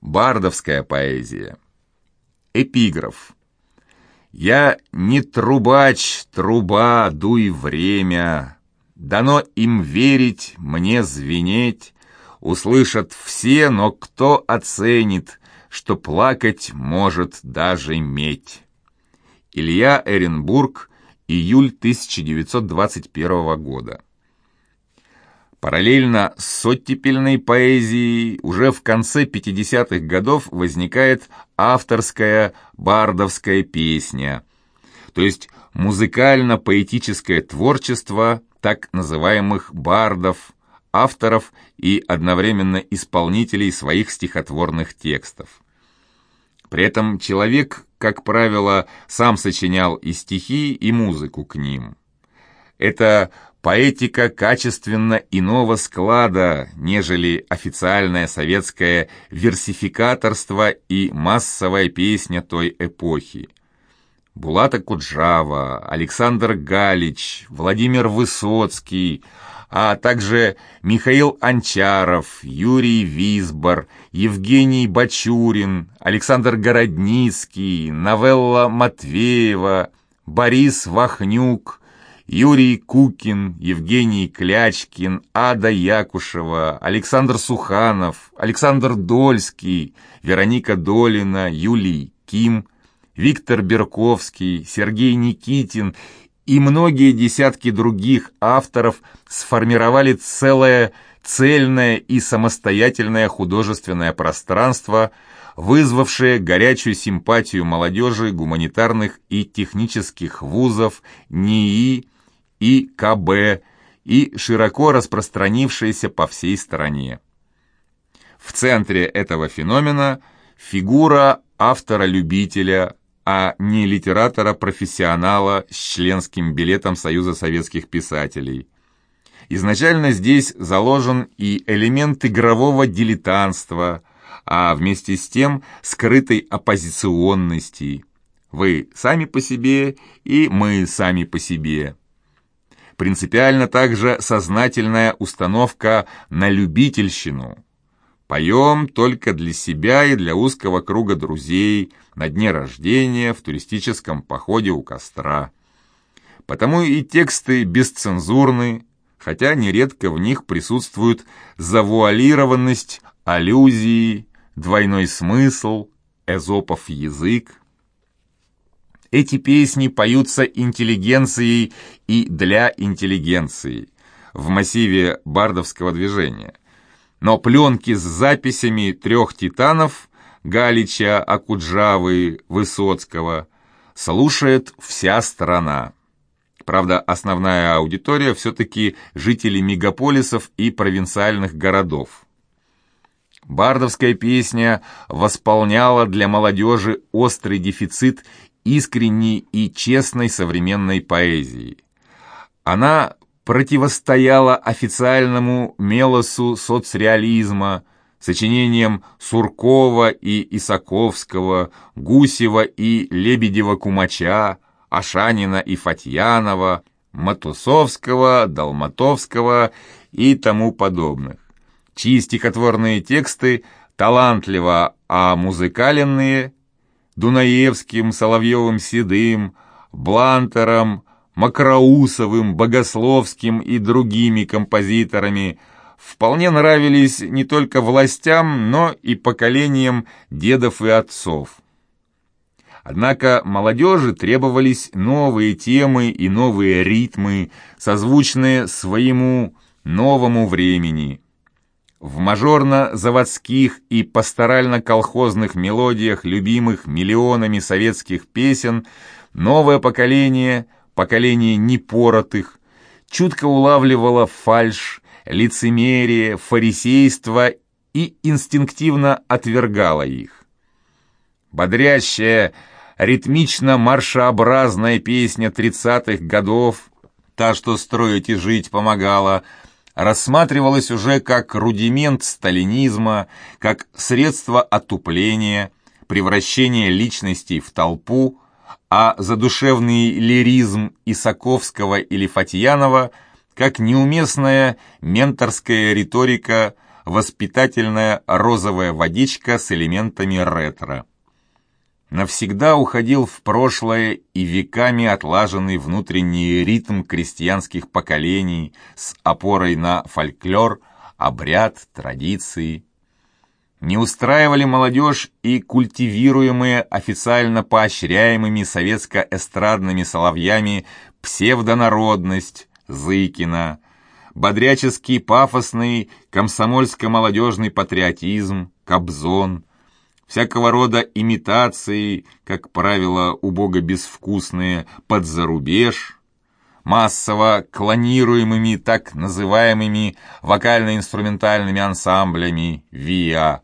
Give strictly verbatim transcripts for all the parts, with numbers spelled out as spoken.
Бардовская поэзия. Эпиграф. «Я не трубач, труба, дуй время, дано им верить, мне звенеть, услышат все, но кто оценит, что плакать может даже медь». Илья Эренбург, июль тысяча девятьсот двадцать первого года. Параллельно с оттепельной поэзией уже в конце пятидесятых годов возникает авторская бардовская песня, то есть музыкально-поэтическое творчество так называемых бардов, авторов и одновременно исполнителей своих стихотворных текстов. При этом человек, как правило, сам сочинял и стихи, и музыку к ним. Это поэтика качественно иного склада, нежели официальное советское версификаторство и массовая песня той эпохи. Булат Акуджава, Александр Галич, Владимир Высоцкий, а также Михаил Анчаров, Юрий Висбор, Евгений Бачурин, Александр Городницкий, Новелла Матвеева, Борис Вахнюк, Юрий Кукин, Евгений Клячкин, Ада Якушева, Александр Суханов, Александр Дольский, Вероника Долина, Юлий Ким, Виктор Берковский, Сергей Никитин и многие десятки других авторов сформировали целое цельное и самостоятельное художественное пространство, вызвавшее горячую симпатию молодежи гуманитарных и технических вузов НИИ и КБ и широко распространившееся по всей стране. В центре этого феномена фигура автора-любителя, а не литератора-профессионала с членским билетом Союза советских писателей. Изначально здесь заложен и элемент игрового дилетантства, а вместе с тем скрытой оппозиционности. Вы сами по себе, и мы сами по себе. Принципиально также сознательная установка на любительщину. Поем только для себя и для узкого круга друзей, на дне рождения, в туристическом походе у костра. Потому и тексты бесцензурны, хотя нередко в них присутствует завуалированность, аллюзии, двойной смысл, эзопов язык. Эти песни поются интеллигенцией и для интеллигенции в массиве бардовского движения. Но пленки с записями трех титанов Галича, Акуджавы, Высоцкого слушает вся страна. Правда, основная аудитория все-таки жители мегаполисов и провинциальных городов. Бардовская песня восполняла для молодежи острый дефицит искренней и честной современной поэзии. Она противостояла официальному мелосу соцреализма, сочинениям Суркова и Исаковского, Гусева и Лебедева-Кумача, Ашанина и Фатьянова, Матусовского, Долматовского и тому подобных, чьи стихотворные тексты талантливо омузыкаленные Дунаевским, Соловьевым-Седым, Блантером, Макроусовым, Богословским и другими композиторами вполне нравились не только властям, но и поколениям дедов и отцов. Однако молодежи требовались новые темы и новые ритмы, созвучные своему новому времени. В мажорно-заводских и пасторально-колхозных мелодиях, любимых миллионами советских песен, новое поколение, поколение непоротых, чутко улавливало фальшь, лицемерие, фарисейство и инстинктивно отвергало их. Бодрящая, ритмично-маршеобразная песня тридцатых годов, та, что строить и жить помогала, рассматривалась уже как рудимент сталинизма, как средство отупления, превращения личностей в толпу, а задушевный лиризм Исаковского или Фатьянова как неуместная менторская риторика, воспитательная розовая водичка с элементами ретро. Навсегда уходил в прошлое и веками отлаженный внутренний ритм крестьянских поколений с опорой на фольклор, обряд, традиции. Не устраивали молодежь и культивируемые официально поощряемыми советско-эстрадными соловьями псевдонародность, Зыкина, бодряческий пафосный комсомольско-молодежный патриотизм, Кобзон, всякого рода имитации, как правило, убого безвкусные, под зарубеж, массово клонируемыми так называемыми вокально-инструментальными ансамблями ВИА.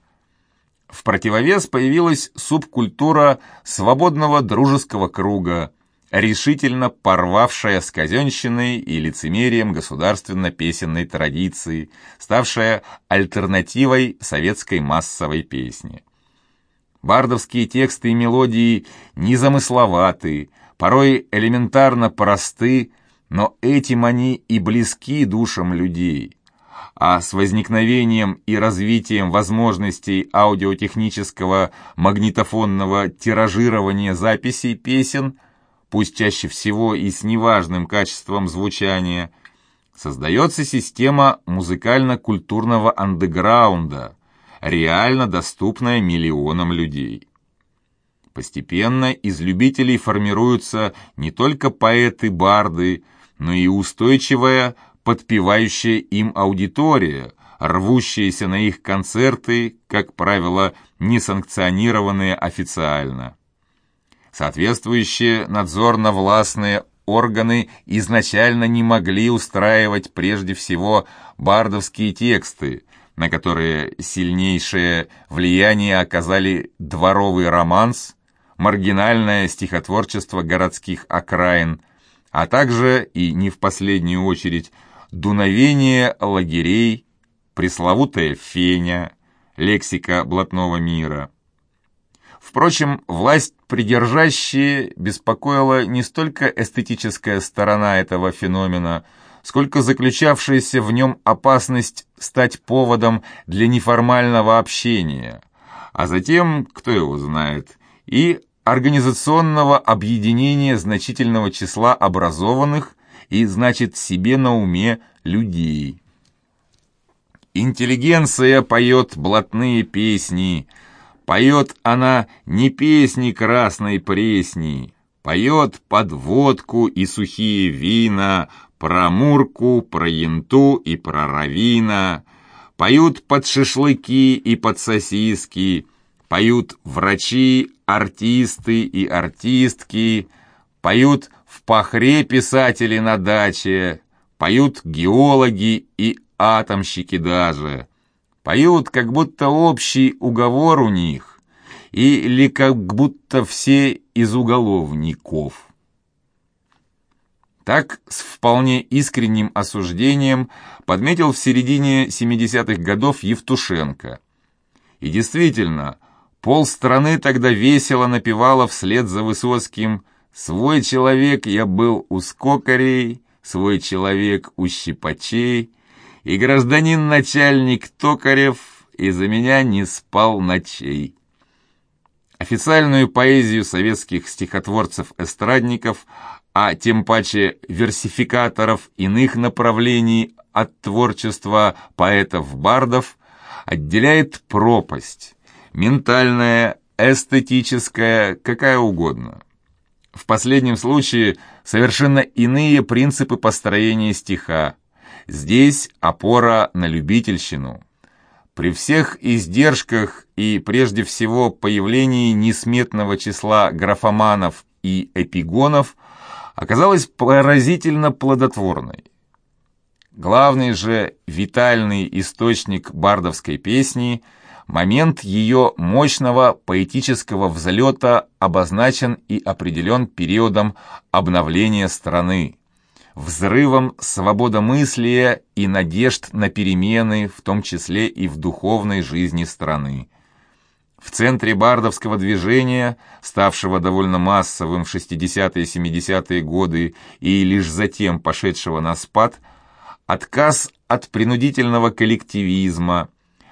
В противовес появилась субкультура свободного дружеского круга, решительно порвавшая с казенщиной и лицемерием государственно-песенной традиции, ставшая альтернативой советской массовой песни. Бардовские тексты и мелодии незамысловаты, порой элементарно просты, но этим они и близки душам людей. А с возникновением и развитием возможностей аудиотехнического магнитофонного тиражирования записей песен, пусть чаще всего и с неважным качеством звучания, создается система музыкально-культурного андеграунда, реально доступная миллионам людей. Постепенно из любителей формируются не только поэты-барды, но и устойчивая, подпевающая им аудитория, рвущаяся на их концерты, как правило, несанкционированные официально. Соответствующие надзорно-властные органы изначально не могли устраивать прежде всего бардовские тексты, на которые сильнейшее влияние оказали дворовый романс, маргинальное стихотворчество городских окраин, а также, и не в последнюю очередь, дуновение лагерей, пресловутая феня, лексика блатного мира. Впрочем, власть придержащие беспокоила не столько эстетическая сторона этого феномена, сколько заключавшаяся в нем опасность стать поводом для неформального общения, а затем, кто его знает, и организационного объединения значительного числа образованных и, значит, себе на уме людей. Интеллигенция поет блатные песни, поет она не песни красной пресни, поет под водку и сухие вина, про Мурку, про Янту и про Равина, поют под шашлыки и под сосиски, поют врачи, артисты и артистки, поют в пахре писатели на даче, поют геологи и атомщики даже, поют, как будто общий уговор у них, или как будто все из уголовников. Так, с вполне искренним осуждением подметил в середине семидесятых годов Евтушенко. И действительно, полстраны тогда весело напевало вслед за Высоцким: «Свой человек я был у скокарей, свой человек у щипачей, и гражданин-начальник Токарев из-за меня не спал ночей». Официальную поэзию советских стихотворцев-эстрадников, а тем паче версификаторов иных направлений от творчества поэтов-бардов, отделяет пропасть, ментальная, эстетическая, какая угодно. В последнем случае совершенно иные принципы построения стиха. Здесь опора на любительщину. При всех издержках и прежде всего появлении несметного числа графоманов и эпигонов оказалась поразительно плодотворной. Главный же витальный источник бардовской песни, момент ее мощного поэтического взлета, обозначен и определен периодом обновления страны, взрывом свободомыслия и надежд на перемены, в том числе и в духовной жизни страны. В центре бардовского движения, ставшего довольно массовым в шестидесятые-семидесятые годы и лишь затем пошедшего на спад, отказ от принудительного коллективизма,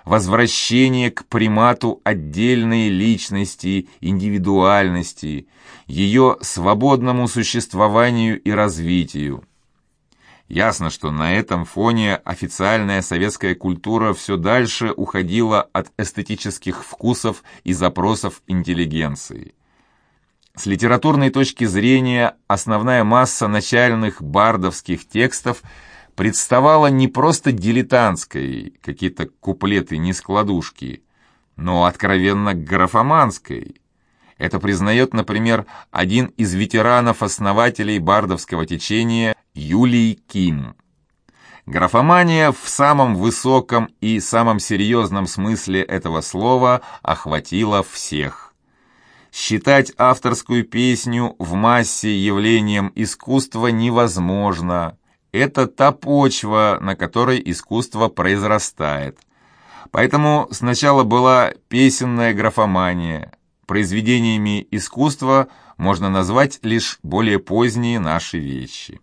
возвращение к примату отдельной личности, индивидуальности, ее свободному существованию и развитию. Ясно, что на этом фоне официальная советская культура все дальше уходила от эстетических вкусов и запросов интеллигенции. С литературной точки зрения основная масса начальных бардовских текстов представала не просто дилетантской, какие-то куплеты-нескладушки, но откровенно графоманской. Это признает, например, один из ветеранов-основателей бардовского течения Юлий Ким. Графомания в самом высоком и самом серьезном смысле этого слова охватила всех. Считать авторскую песню в массе явлением искусства невозможно. Это та почва, на которой искусство произрастает. Поэтому сначала была песенная графомания. Произведениями искусства можно назвать лишь более поздние наши вещи.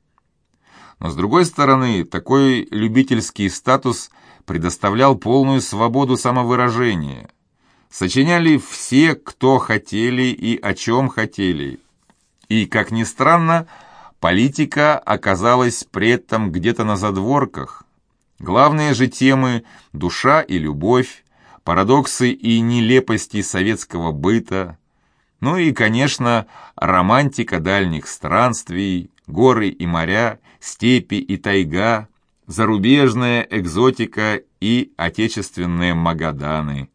Но с другой стороны, такой любительский статус предоставлял полную свободу самовыражения. Сочиняли все, кто хотели и о чем хотели. И, как ни странно, политика оказалась при этом где-то на задворках. Главные же темы – душа и любовь, парадоксы и нелепости советского быта, ну и, конечно, романтика дальних странствий, горы и моря, степи и тайга, зарубежная экзотика и отечественные Магаданы.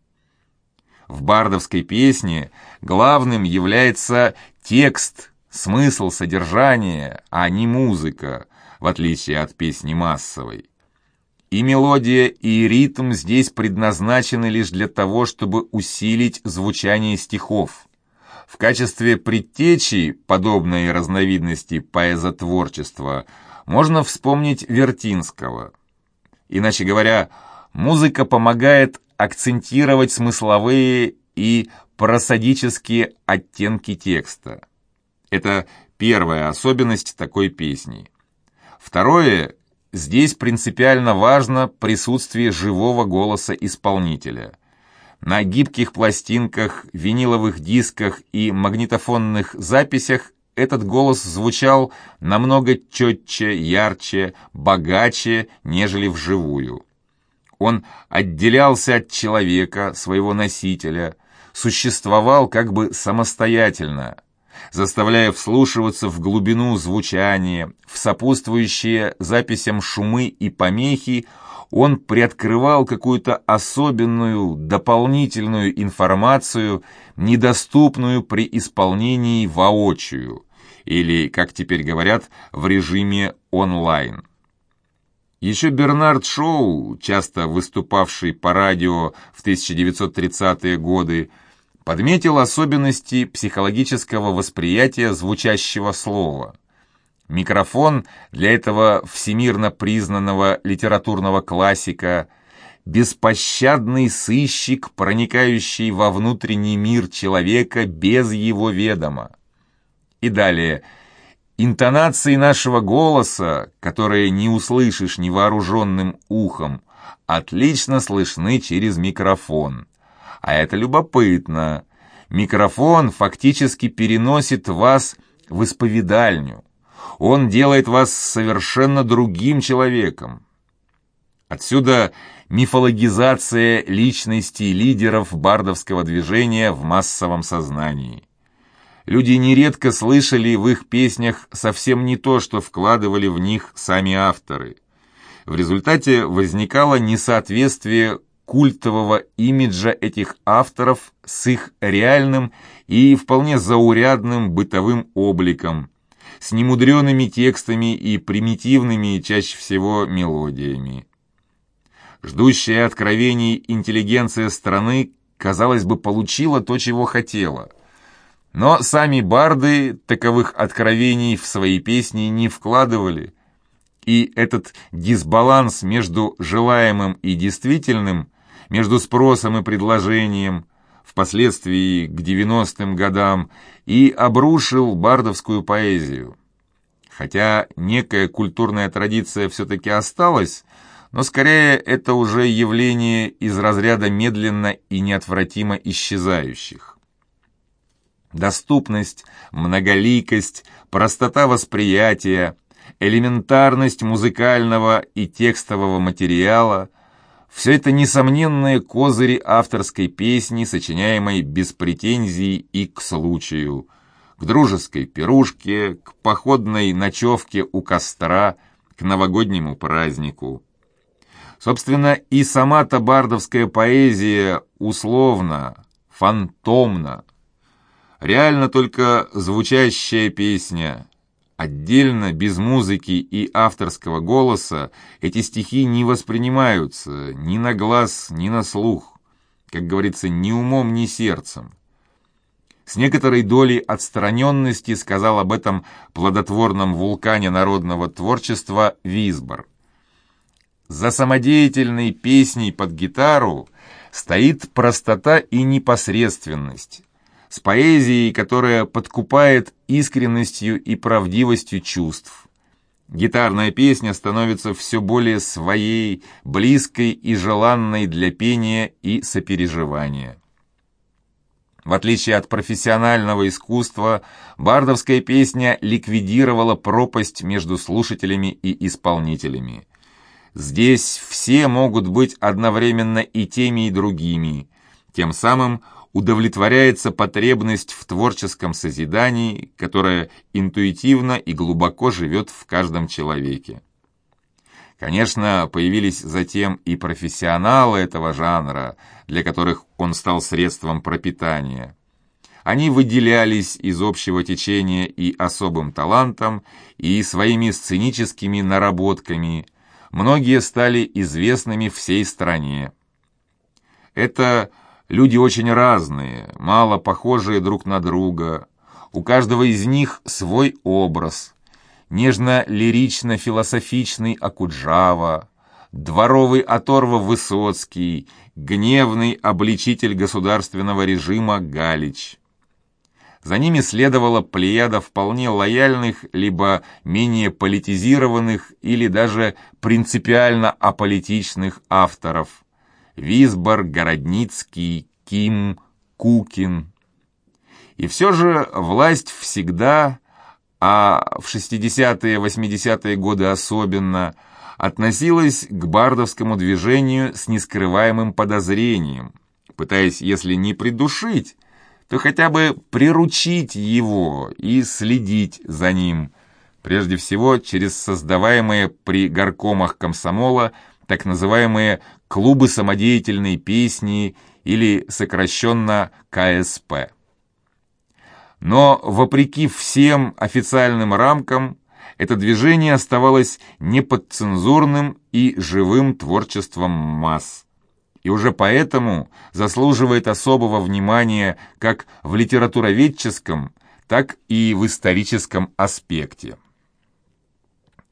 В бардовской песне главным является текст, смысл, содержание, а не музыка, в отличие от песни массовой. И мелодия, и ритм здесь предназначены лишь для того, чтобы усилить звучание стихов. В качестве предтечи подобной разновидности поэзотворчества можно вспомнить Вертинского. Иначе говоря, музыка помогает акцентировать смысловые и просодические оттенки текста. Это первая особенность такой песни. Второе, здесь принципиально важно присутствие живого голоса исполнителя. На гибких пластинках, виниловых дисках и магнитофонных записях этот голос звучал намного четче, ярче, богаче, нежели вживую. Он отделялся от человека, своего носителя, существовал как бы самостоятельно, заставляя вслушиваться в глубину звучания, в сопутствующие записям шумы и помехи. Он приоткрывал какую-то особенную, дополнительную информацию, недоступную при исполнении воочию, или, как теперь говорят, в режиме онлайн. Еще Бернард Шоу, часто выступавший по радио в тысяча девятьсот тридцатые годы, подметил особенности психологического восприятия звучащего слова. Микрофон для этого всемирно признанного литературного классика – беспощадный сыщик, проникающий во внутренний мир человека без его ведома. И далее – интонации нашего голоса, которые не услышишь невооруженным ухом, отлично слышны через микрофон. А это любопытно. Микрофон фактически переносит вас в исповедальню. Он делает вас совершенно другим человеком. Отсюда мифологизация личностей лидеров бардовского движения в массовом сознании. Люди нередко слышали в их песнях совсем не то, что вкладывали в них сами авторы. В результате возникало несоответствие культового имиджа этих авторов с их реальным и вполне заурядным бытовым обликом, с немудреными текстами и примитивными, чаще всего, мелодиями. Ждущая откровений интеллигенция страны, казалось бы, получила то, чего хотела. Но сами барды таковых откровений в свои песни не вкладывали, и этот дисбаланс между желаемым и действительным, между спросом и предложением, впоследствии к девяностым годам, и обрушил бардовскую поэзию. Хотя некая культурная традиция все-таки осталась, но скорее это уже явление из разряда медленно и неотвратимо исчезающих. Доступность, многоликость, простота восприятия, элементарность музыкального и текстового материала – все это несомненные козыри авторской песни, сочиняемой без претензий и к случаю, к дружеской пирушке, к походной ночевке у костра, к новогоднему празднику. Собственно, и сама-то бардовская поэзия условно, фантомна. Реально только звучащая песня. Отдельно, без музыки и авторского голоса, эти стихи не воспринимаются ни на глаз, ни на слух, как говорится, ни умом, ни сердцем. С некоторой долей отстраненности сказал об этом плодотворном вулкане народного творчества Висбор. За самодеятельной песней под гитару стоит простота и непосредственность, с поэзией, которая подкупает искренностью и правдивостью чувств. Гитарная песня становится все более своей, близкой и желанной для пения и сопереживания. В отличие от профессионального искусства, бардовская песня ликвидировала пропасть между слушателями и исполнителями. Здесь все могут быть одновременно и теми, и другими, тем самым удовлетворяется потребность в творческом созидании, которая интуитивно и глубоко живет в каждом человеке. Конечно, появились затем и профессионалы этого жанра, для которых он стал средством пропитания. Они выделялись из общего течения и особым талантом, и своими сценическими наработками. Многие стали известными всей стране. Это люди очень разные, мало похожие друг на друга. У каждого из них свой образ. Нежно-лирично-философичный Окуджава, дворовый оторва Высоцкий, гневный обличитель государственного режима Галич. За ними следовала плеяда вполне лояльных, либо менее политизированных, или даже принципиально аполитичных авторов. Висбор, Городницкий, Ким, Кукин. И все же власть всегда, а в шестидесятые-восьмидесятые годы особенно, относилась к бардовскому движению с нескрываемым подозрением, пытаясь, если не придушить, то хотя бы приручить его и следить за ним, прежде всего через создаваемые при горкомах комсомола так называемые клубы самодеятельной песни или сокращенно ка эс пэ. Но, вопреки всем официальным рамкам, это движение оставалось неподцензурным и живым творчеством масс. И уже поэтому заслуживает особого внимания как в литературоведческом, так и в историческом аспекте.